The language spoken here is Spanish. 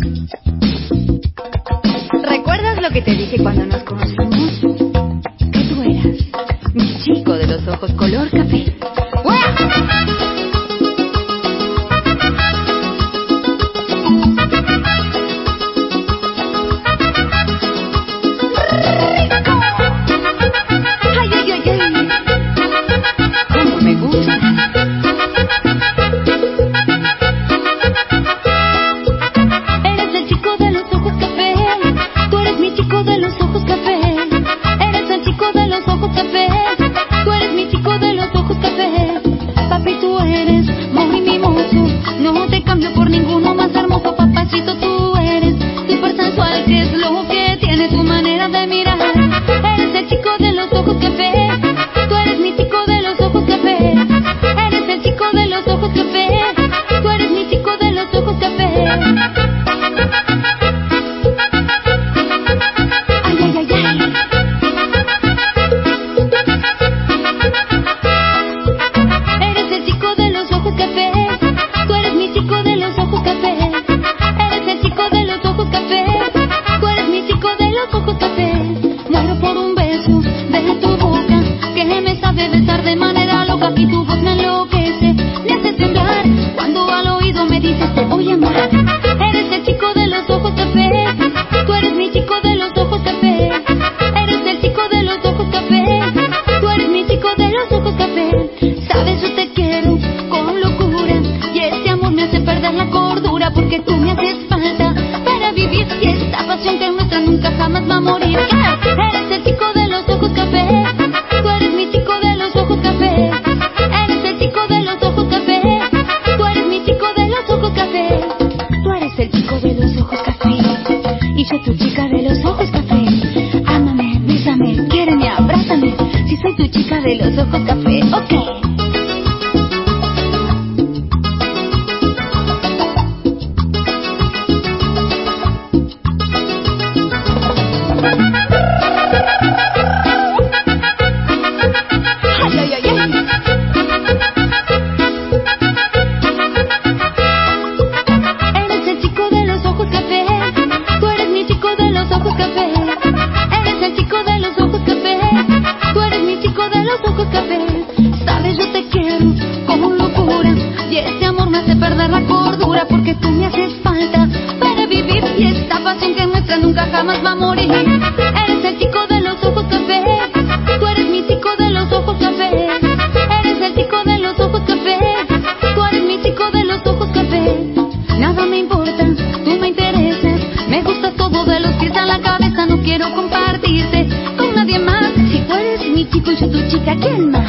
¿Recuerdas lo que te dije cuando nos conocimos? Que tú eras mi chico de los ojos color café. Porque tú me haces falta para vivir y esta pasión que nuestra nunca jamás va a morir. Eres el chico de los ojos café, tú eres mi chico de los ojos café. Eres el chico de los ojos café, tú eres mi chico de los ojos café. Tú eres el chico de los ojos café y soy tu chica de los ojos café. Ámame, bésame, quiéreme, abrázame, si soy tu chica de los ojos café, ok. Porque tú me haces falta para vivir y esta pasión que nuestra nunca jamás va a morir. Eres el chico de los ojos café, tú eres mi chico de los ojos café. Eres el chico de los ojos café, tú eres mi chico de los ojos café. Nada me importa, tú me interesas, me gusta todo de los pies a la cabeza. No quiero compartirte con nadie más. Si tú eres mi chico y yo tu chica, ¿quién más?